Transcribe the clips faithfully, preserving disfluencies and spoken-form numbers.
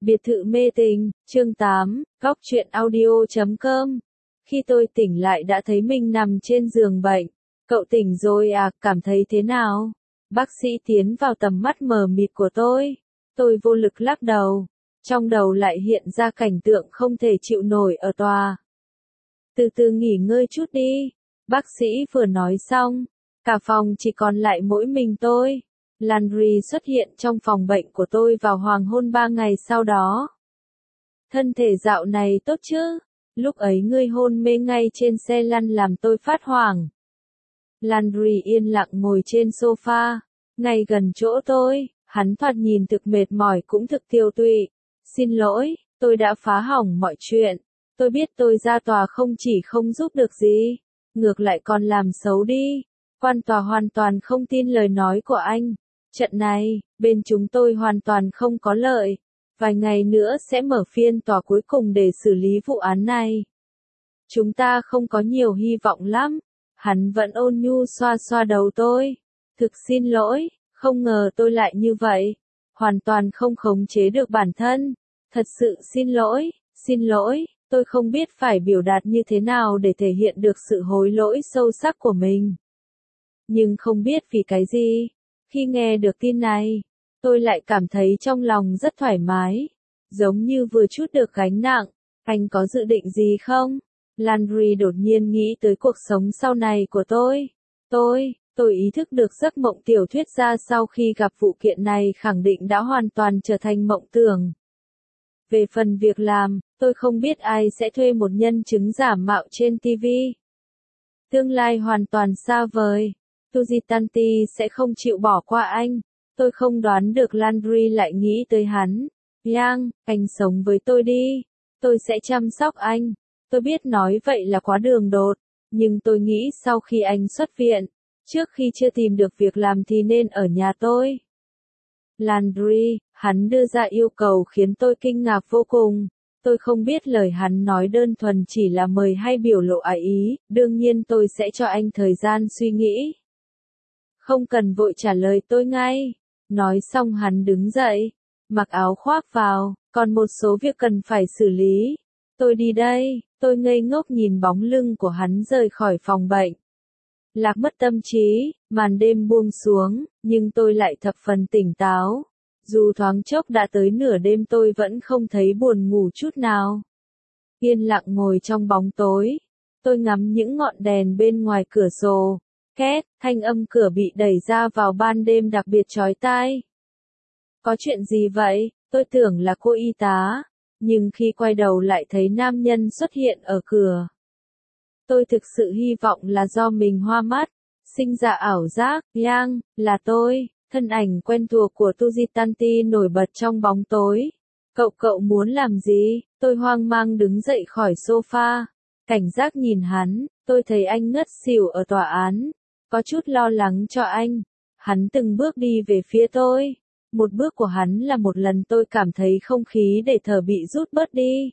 Biệt thự mê tình, chương tám, góc truyện audio chấm com. Khi tôi tỉnh lại đã thấy mình nằm trên giường bệnh. Cậu tỉnh rồi à, cảm thấy thế nào? Bác sĩ tiến vào tầm mắt mờ mịt của tôi. Tôi vô lực lắc đầu. Trong đầu lại hiện ra cảnh tượng không thể chịu nổi ở tòa. Từ từ nghỉ ngơi chút đi. Bác sĩ vừa nói xong. Cả phòng chỉ còn lại mỗi mình tôi. Landry xuất hiện trong phòng bệnh của tôi vào hoàng hôn ba ngày sau đó. Thân thể dạo này tốt chứ? Lúc ấy ngươi hôn mê ngay trên xe lăn làm tôi phát hoảng. Landry yên lặng ngồi trên sofa, ngay gần chỗ tôi, hắn thoạt nhìn thực mệt mỏi cũng thực tiêu tụy. Xin lỗi, tôi đã phá hỏng mọi chuyện. Tôi biết tôi ra tòa không chỉ không giúp được gì, ngược lại còn làm xấu đi. Quan tòa hoàn toàn không tin lời nói của anh. Trận này, bên chúng tôi hoàn toàn không có lợi. Vài ngày nữa sẽ mở phiên tòa cuối cùng để xử lý vụ án này. Chúng ta không có nhiều hy vọng lắm. Hắn vẫn ôn nhu xoa xoa đầu tôi. Thực xin lỗi, không ngờ tôi lại như vậy. Hoàn toàn không khống chế được bản thân. Thật sự xin lỗi, xin lỗi, tôi không biết phải biểu đạt như thế nào để thể hiện được sự hối lỗi sâu sắc của mình. Nhưng không biết vì cái gì. Khi nghe được tin này, tôi lại cảm thấy trong lòng rất thoải mái, giống như vừa chút được gánh nặng. Anh có dự định gì không? Landry đột nhiên nghĩ tới cuộc sống sau này của tôi. Tôi, tôi ý thức được giấc mộng tiểu thuyết gia sau khi gặp vụ kiện này khẳng định đã hoàn toàn trở thành mộng tưởng. Về phần việc làm, tôi không biết ai sẽ thuê một nhân chứng giả mạo trên ti vi. Tương lai hoàn toàn xa vời. Tujitanti sẽ không chịu bỏ qua anh. Tôi không đoán được Landry lại nghĩ tới hắn. Yang, anh sống với tôi đi. Tôi sẽ chăm sóc anh. Tôi biết nói vậy là quá đường đột. Nhưng tôi nghĩ sau khi anh xuất viện, trước khi chưa tìm được việc làm thì nên ở nhà tôi. Landry, hắn đưa ra yêu cầu khiến tôi kinh ngạc vô cùng. Tôi không biết lời hắn nói đơn thuần chỉ là mời hay biểu lộ ái ý. Đương nhiên tôi sẽ cho anh thời gian suy nghĩ. Không cần vội trả lời tôi ngay. Nói xong hắn đứng dậy, mặc áo khoác vào, còn một số việc cần phải xử lý. Tôi đi đây, tôi ngây ngốc nhìn bóng lưng của hắn rời khỏi phòng bệnh. Lạc mất tâm trí, màn đêm buông xuống, nhưng tôi lại thập phần tỉnh táo. Dù thoáng chốc đã tới nửa đêm tôi vẫn không thấy buồn ngủ chút nào. Yên lặng ngồi trong bóng tối. Tôi ngắm những ngọn đèn bên ngoài cửa sổ. Két, thanh âm cửa bị đẩy ra vào ban đêm đặc biệt chói tai. Có chuyện gì vậy? Tôi tưởng là cô y tá. Nhưng khi quay đầu lại thấy nam nhân xuất hiện ở cửa. Tôi thực sự hy vọng là do mình hoa mắt. Sinh ra ảo giác. Yang, là tôi. Thân ảnh quen thuộc của Tujitanti nổi bật trong bóng tối. Cậu cậu muốn làm gì? Tôi hoang mang đứng dậy khỏi sofa. Cảnh giác nhìn hắn. Tôi thấy anh ngất xỉu ở tòa án. Có chút lo lắng cho anh. Hắn từng bước đi về phía tôi. Một bước của hắn là một lần tôi cảm thấy không khí để thở bị rút bớt đi.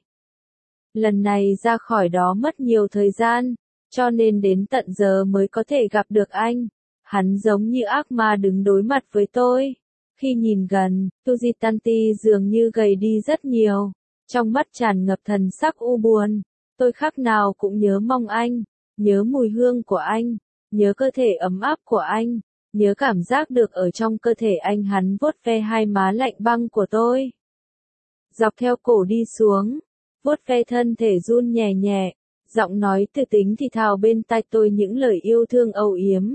Lần này ra khỏi đó mất nhiều thời gian, cho nên đến tận giờ mới có thể gặp được anh. Hắn giống như ác ma đứng đối mặt với tôi. Khi nhìn gần, Tujitanti dường như gầy đi rất nhiều. Trong mắt tràn ngập thần sắc u buồn. Tôi khác nào cũng nhớ mong anh, nhớ mùi hương của anh. Nhớ cơ thể ấm áp của anh, nhớ cảm giác được ở trong cơ thể anh. Hắn vuốt ve hai má lạnh băng của tôi. Dọc theo cổ đi xuống, vuốt ve thân thể run nhẹ nhẹ, giọng nói từ tính thì thào bên tai tôi những lời yêu thương âu yếm.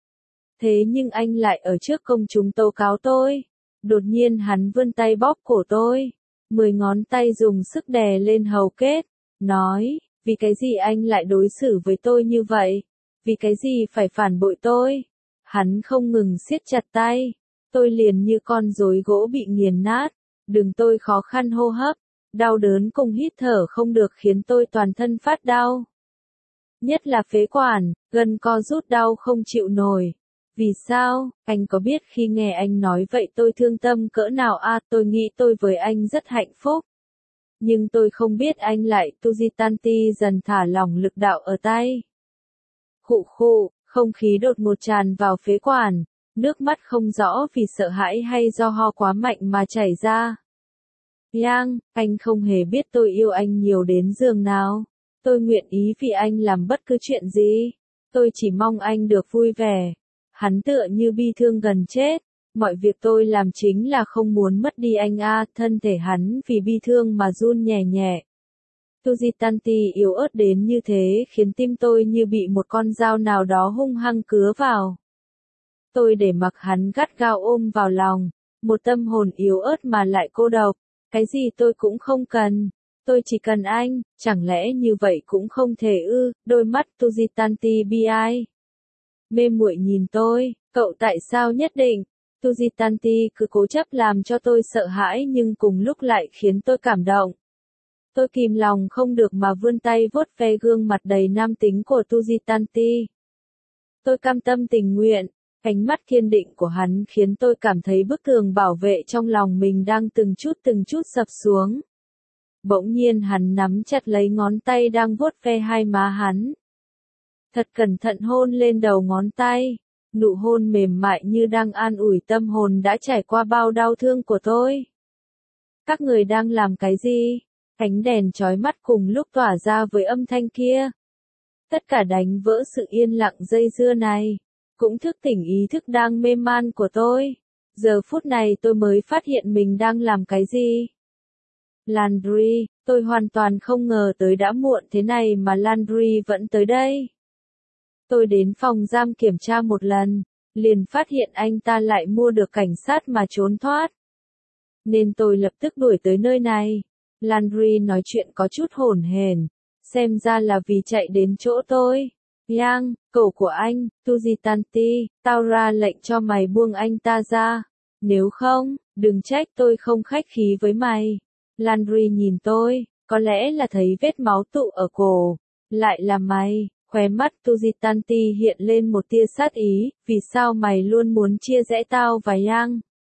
Thế nhưng anh lại ở trước công chúng tố cáo tôi. Đột nhiên hắn vươn tay bóp cổ tôi, mười ngón tay dùng sức đè lên hầu kết, nói, vì cái gì anh lại đối xử với tôi như vậy? Vì cái gì phải phản bội tôi? Hắn không ngừng siết chặt tay. Tôi liền như con rối gỗ bị nghiền nát. Đừng tôi khó khăn hô hấp. Đau đớn cùng hít thở không được khiến tôi toàn thân phát đau. Nhất là phế quản, gân co rút đau không chịu nổi. Vì sao? Anh có biết khi nghe anh nói vậy tôi thương tâm cỡ nào à? Tôi nghĩ tôi với anh rất hạnh phúc. Nhưng tôi không biết anh lại. Tujitanti dần thả lỏng lực đạo ở tay. Khụ khụ, không khí đột ngột tràn vào phế quản, nước mắt không rõ vì sợ hãi hay do ho quá mạnh mà chảy ra. Yang, anh không hề biết tôi yêu anh nhiều đến giường nào. Tôi nguyện ý vì anh làm bất cứ chuyện gì. Tôi chỉ mong anh được vui vẻ. Hắn tựa như bi thương gần chết. Mọi việc tôi làm chính là không muốn mất đi anh a. Thân thể hắn vì bi thương mà run nhẹ nhẹ. Tujitanti yếu ớt đến như thế khiến tim tôi như bị một con dao nào đó hung hăng cứa vào. Tôi để mặc hắn gắt gao ôm vào lòng. Một tâm hồn yếu ớt mà lại cô độc. Cái gì tôi cũng không cần. Tôi chỉ cần anh. Chẳng lẽ như vậy cũng không thể ư? Đôi mắt Tujitanti bi ai. Mê muội nhìn tôi. Cậu tại sao nhất định? Tujitanti cứ cố chấp làm cho tôi sợ hãi nhưng cùng lúc lại khiến tôi cảm động. Tôi kìm lòng không được mà vươn tay vuốt ve gương mặt đầy nam tính của Tujitanti. Tôi cam tâm tình nguyện. Ánh mắt kiên định của hắn khiến tôi cảm thấy bức tường bảo vệ trong lòng mình đang từng chút từng chút sập xuống. Bỗng nhiên hắn nắm chặt lấy ngón tay đang vuốt ve hai má hắn. Thật cẩn thận hôn lên đầu ngón tay. Nụ hôn mềm mại như đang an ủi tâm hồn đã trải qua bao đau thương của tôi. Các người đang làm cái gì? Ánh đèn chói mắt cùng lúc tỏa ra với âm thanh kia. Tất cả đánh vỡ sự yên lặng dây dưa này. Cũng thức tỉnh ý thức đang mê man của tôi. Giờ phút này tôi mới phát hiện mình đang làm cái gì. Landry, tôi hoàn toàn không ngờ tới đã muộn thế này mà Landry vẫn tới đây. Tôi đến phòng giam kiểm tra một lần, liền phát hiện anh ta lại mua được cảnh sát mà trốn thoát. Nên tôi lập tức đuổi tới nơi này. Landry nói chuyện có chút hổn hển, xem ra là vì chạy đến chỗ tôi. Yang, cậu của anh, Tujitanti, tao ra lệnh cho mày buông anh ta ra. Nếu không, đừng trách tôi không khách khí với mày. Landry nhìn tôi, có lẽ là thấy vết máu tụ ở cổ. Lại là mày, khóe mắt Tujitanti hiện lên một tia sát ý, vì sao mày luôn muốn chia rẽ tao và Yang?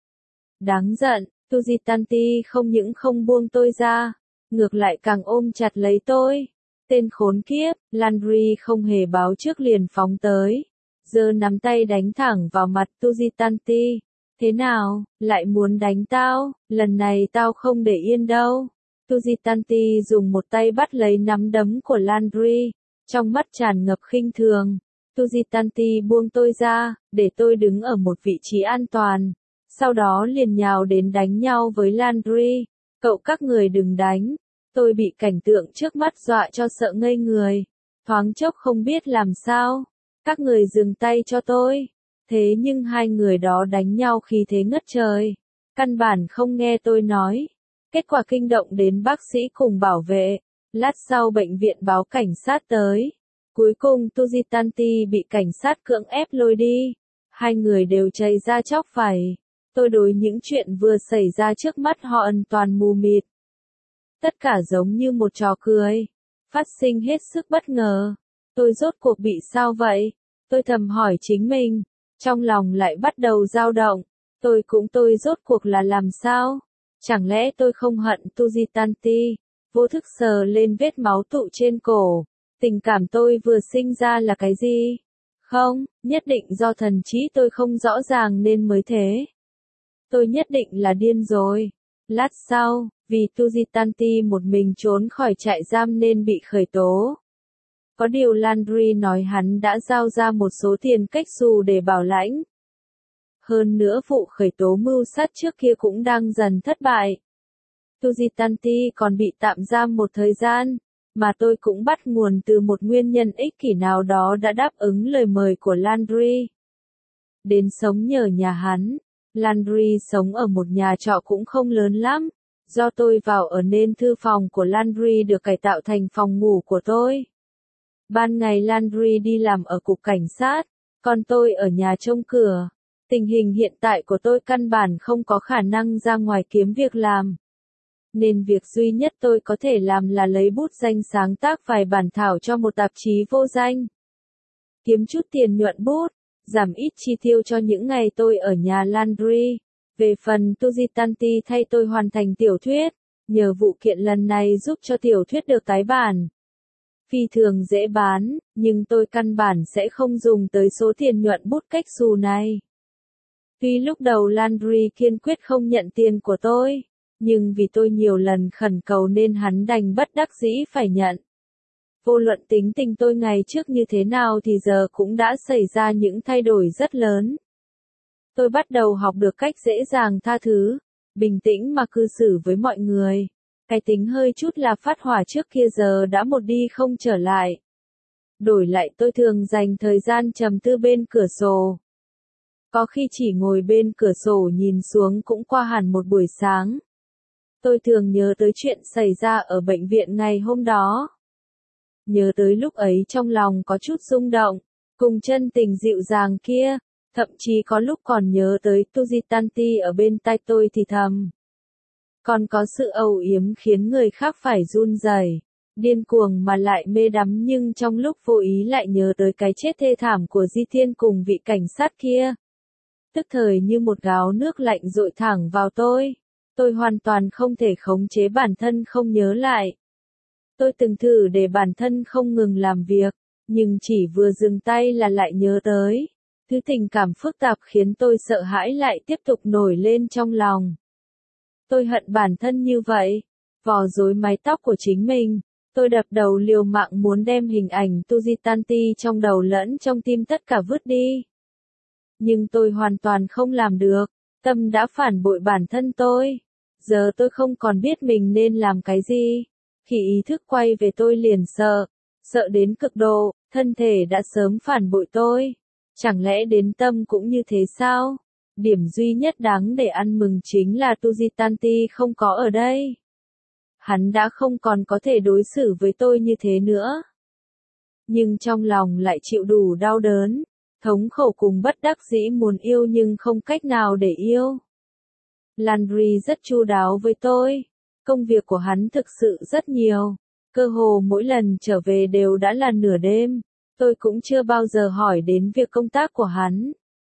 Đáng giận, Tujitanti không những không buông tôi ra, ngược lại càng ôm chặt lấy tôi. Tên khốn kiếp, Landry không hề báo trước liền phóng tới. Giơ nắm tay đánh thẳng vào mặt Tujitanti. Thế nào, lại muốn đánh tao, lần này tao không để yên đâu. Tujitanti dùng một tay bắt lấy nắm đấm của Landry, trong mắt tràn ngập khinh thường. Tujitanti buông tôi ra, để tôi đứng ở một vị trí an toàn. Sau đó liền nhào đến đánh nhau với Landry. Cậu các người đừng đánh. Tôi bị cảnh tượng trước mắt dọa cho sợ ngây người. Thoáng chốc không biết làm sao. Các người dừng tay cho tôi. Thế nhưng hai người đó đánh nhau khi thế ngất trời. Căn bản không nghe tôi nói. Kết quả kinh động đến bác sĩ cùng bảo vệ. Lát sau bệnh viện báo cảnh sát tới. Cuối cùng Tujitanti bị cảnh sát cưỡng ép lôi đi. Hai người đều chảy ra chóc phảy. Tôi đối những chuyện vừa xảy ra trước mắt họ hoàn toàn mù mịt. Tất cả giống như một trò cười. Phát sinh hết sức bất ngờ. Tôi rốt cuộc bị sao vậy? Tôi thầm hỏi chính mình. Trong lòng lại bắt đầu dao động. Tôi cũng tôi rốt cuộc là làm sao? Chẳng lẽ tôi không hận Tujitanti? Vô thức sờ lên vết máu tụ trên cổ. Tình cảm tôi vừa sinh ra là cái gì? Không, nhất định do thần trí tôi không rõ ràng nên mới thế. Tôi nhất định là điên rồi. Lát sau, vì Tujitanti một mình trốn khỏi trại giam nên bị khởi tố. Có điều Landry nói hắn đã giao ra một số tiền cách xù để bảo lãnh. Hơn nữa vụ khởi tố mưu sát trước kia cũng đang dần thất bại. Tujitanti còn bị tạm giam một thời gian, mà tôi cũng bắt nguồn từ một nguyên nhân ích kỷ nào đó đã đáp ứng lời mời của Landry. Đến sống nhờ nhà hắn. Landry sống ở một nhà trọ cũng không lớn lắm. Do tôi vào ở nên thư phòng của Landry được cải tạo thành phòng ngủ của tôi. Ban ngày Landry đi làm ở cục cảnh sát, còn tôi ở nhà trông cửa. Tình hình hiện tại của tôi căn bản không có khả năng ra ngoài kiếm việc làm. Nên việc duy nhất tôi có thể làm là lấy bút danh sáng tác vài bản thảo cho một tạp chí vô danh. Kiếm chút tiền nhuận bút, giảm ít chi tiêu cho những ngày tôi ở nhà Landry. Về phần Tujitanti thay tôi hoàn thành tiểu thuyết, nhờ vụ kiện lần này giúp cho tiểu thuyết được tái bản. Phi thường dễ bán, nhưng tôi căn bản sẽ không dùng tới số tiền nhuận bút cách xù này. Tuy lúc đầu Landry kiên quyết không nhận tiền của tôi, Nhưng vì tôi nhiều lần khẩn cầu nên hắn đành bất đắc dĩ phải nhận. Vô luận tính tình tôi ngày trước như thế nào thì giờ cũng đã xảy ra những thay đổi rất lớn. Tôi bắt đầu học được cách dễ dàng tha thứ, bình tĩnh mà cư xử với mọi người. Cái tính hơi chút là phát hỏa trước kia giờ đã một đi không trở lại. Đổi lại tôi thường dành thời gian trầm tư bên cửa sổ. Có khi chỉ ngồi bên cửa sổ nhìn xuống cũng qua hẳn một buổi sáng. Tôi thường nhớ tới chuyện xảy ra ở bệnh viện ngày hôm đó. Nhớ tới lúc ấy trong lòng có chút rung động, cùng chân tình dịu dàng kia, thậm chí có lúc còn nhớ tới Tujitanti ở bên tai tôi thì thầm. Còn có sự âu yếm khiến người khác phải run rẩy, điên cuồng mà lại mê đắm nhưng trong lúc vô ý lại nhớ tới cái chết thê thảm của Di Thiên cùng vị cảnh sát kia. Tức thời như một gáo nước lạnh dội thẳng vào tôi. Tôi hoàn toàn không thể khống chế bản thân không nhớ lại. Tôi từng thử để bản thân không ngừng làm việc, nhưng chỉ vừa dừng tay là lại nhớ tới. Thứ tình cảm phức tạp khiến tôi sợ hãi lại tiếp tục nổi lên trong lòng. Tôi hận bản thân như vậy, vò rối mái tóc của chính mình. Tôi đập đầu liều mạng muốn đem hình ảnh Tujitanti trong đầu lẫn trong tim tất cả vứt đi. Nhưng tôi hoàn toàn không làm được, tâm đã phản bội bản thân tôi. Giờ tôi không còn biết mình nên làm cái gì. Khi ý thức quay về tôi liền sợ, sợ đến cực độ, thân thể đã sớm phản bội tôi. Chẳng lẽ đến tâm cũng như thế sao? Điểm duy nhất đáng để ăn mừng chính là Tujitanti không có ở đây. Hắn đã không còn có thể đối xử với tôi như thế nữa. Nhưng trong lòng lại chịu đủ đau đớn, thống khổ cùng bất đắc dĩ muốn yêu nhưng không cách nào để yêu. Landry rất chu đáo với tôi. Công việc của hắn thực sự rất nhiều. Cơ hồ mỗi lần trở về đều đã là nửa đêm. Tôi cũng chưa bao giờ hỏi đến việc công tác của hắn.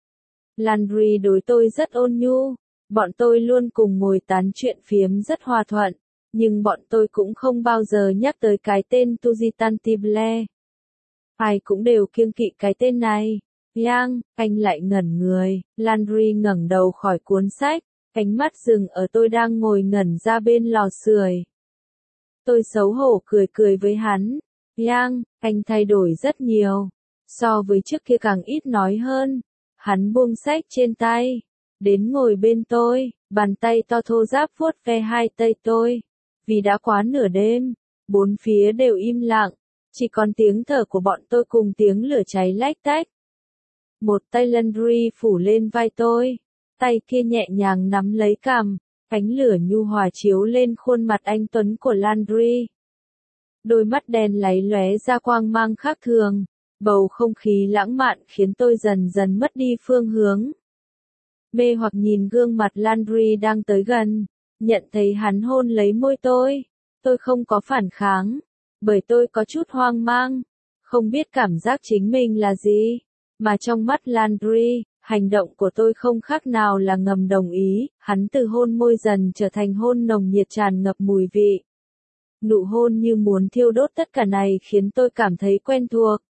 Landry đối tôi rất ôn nhu. Bọn tôi luôn cùng ngồi tán chuyện phiếm rất hòa thuận. Nhưng bọn tôi cũng không bao giờ nhắc tới cái tên Tujitanti Blair. Ai cũng đều kiêng kỵ cái tên này. Yang, anh lại ngẩn người. Landry ngẩng đầu khỏi cuốn sách. Ánh mắt dừng ở tôi đang ngồi ngẩn ra bên lò sưởi. Tôi xấu hổ cười cười với hắn. Yang, anh thay đổi rất nhiều. So với trước kia càng ít nói hơn. Hắn buông sách trên tay. Đến ngồi bên tôi, bàn tay to thô ráp vuốt ve hai tay tôi. Vì đã quá nửa đêm, bốn phía đều im lặng. Chỉ còn tiếng thở của bọn tôi cùng tiếng lửa cháy lách tách. Một tay Landry phủ lên vai tôi. Tay kia nhẹ nhàng nắm lấy cằm, ánh lửa nhu hòa chiếu lên khuôn mặt anh tuấn của Landry. Đôi mắt đen láy lóe ra quang mang khác thường, bầu không khí lãng mạn khiến tôi dần dần mất đi phương hướng. Mê hoặc nhìn gương mặt Landry đang tới gần, nhận thấy hắn hôn lấy môi tôi. Tôi không có phản kháng, bởi tôi có chút hoang mang, không biết cảm giác chính mình là gì, mà trong mắt Landry, hành động của tôi không khác nào là ngầm đồng ý. Hắn từ hôn môi dần trở thành hôn nồng nhiệt tràn ngập mùi vị. Nụ hôn như muốn thiêu đốt tất cả này khiến tôi cảm thấy quen thuộc.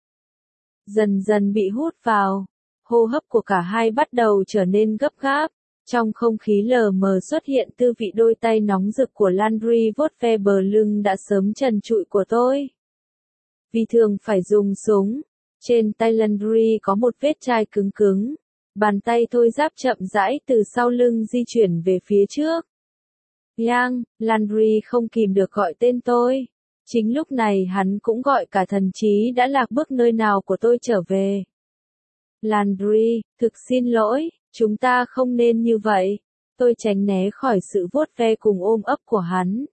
Dần dần bị hút vào, hô hấp của cả hai bắt đầu trở nên gấp gáp. Trong không khí lờ mờ xuất hiện tư vị đôi tay nóng rực của Landry vuốt ve bờ lưng đã sớm trần trụi của tôi. Vì thường phải dùng súng, trên tay Landry có một vết chai cứng cứng. Bàn tay thôi giáp chậm rãi từ sau lưng di chuyển về phía trước. Yang, Landry không kìm được gọi tên tôi. Chính lúc này hắn cũng gọi cả thần trí đã lạc bước nơi nào của tôi trở về. Landry, thực xin lỗi, chúng ta không nên như vậy. Tôi tránh né khỏi sự vuốt ve cùng ôm ấp của hắn.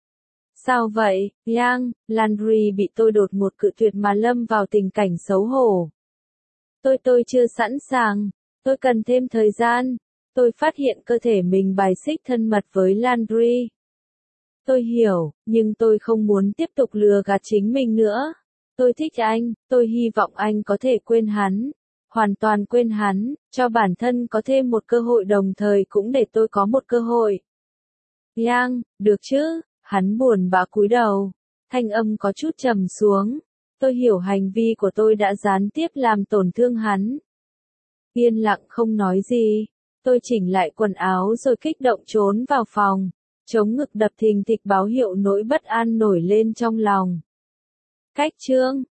Sao vậy, Yang? Landry bị tôi đột ngột cự tuyệt mà lâm vào tình cảnh xấu hổ. Tôi tôi chưa sẵn sàng. Tôi cần thêm thời gian. Tôi phát hiện cơ thể mình bài xích thân mật với Landry. Tôi hiểu, nhưng tôi không muốn tiếp tục lừa gạt chính mình nữa. Tôi thích anh, tôi hy vọng anh có thể quên hắn. Hoàn toàn quên hắn, cho bản thân có thêm một cơ hội đồng thời cũng để tôi có một cơ hội. Yang, được chứ? Hắn buồn bã cúi đầu. Thanh âm có chút trầm xuống. Tôi hiểu hành vi của tôi đã gián tiếp làm tổn thương hắn. Yên lặng không nói gì. Tôi chỉnh lại quần áo rồi kích động trốn vào phòng. Chống ngực đập thình thịch báo hiệu nỗi bất an nổi lên trong lòng. Cách chương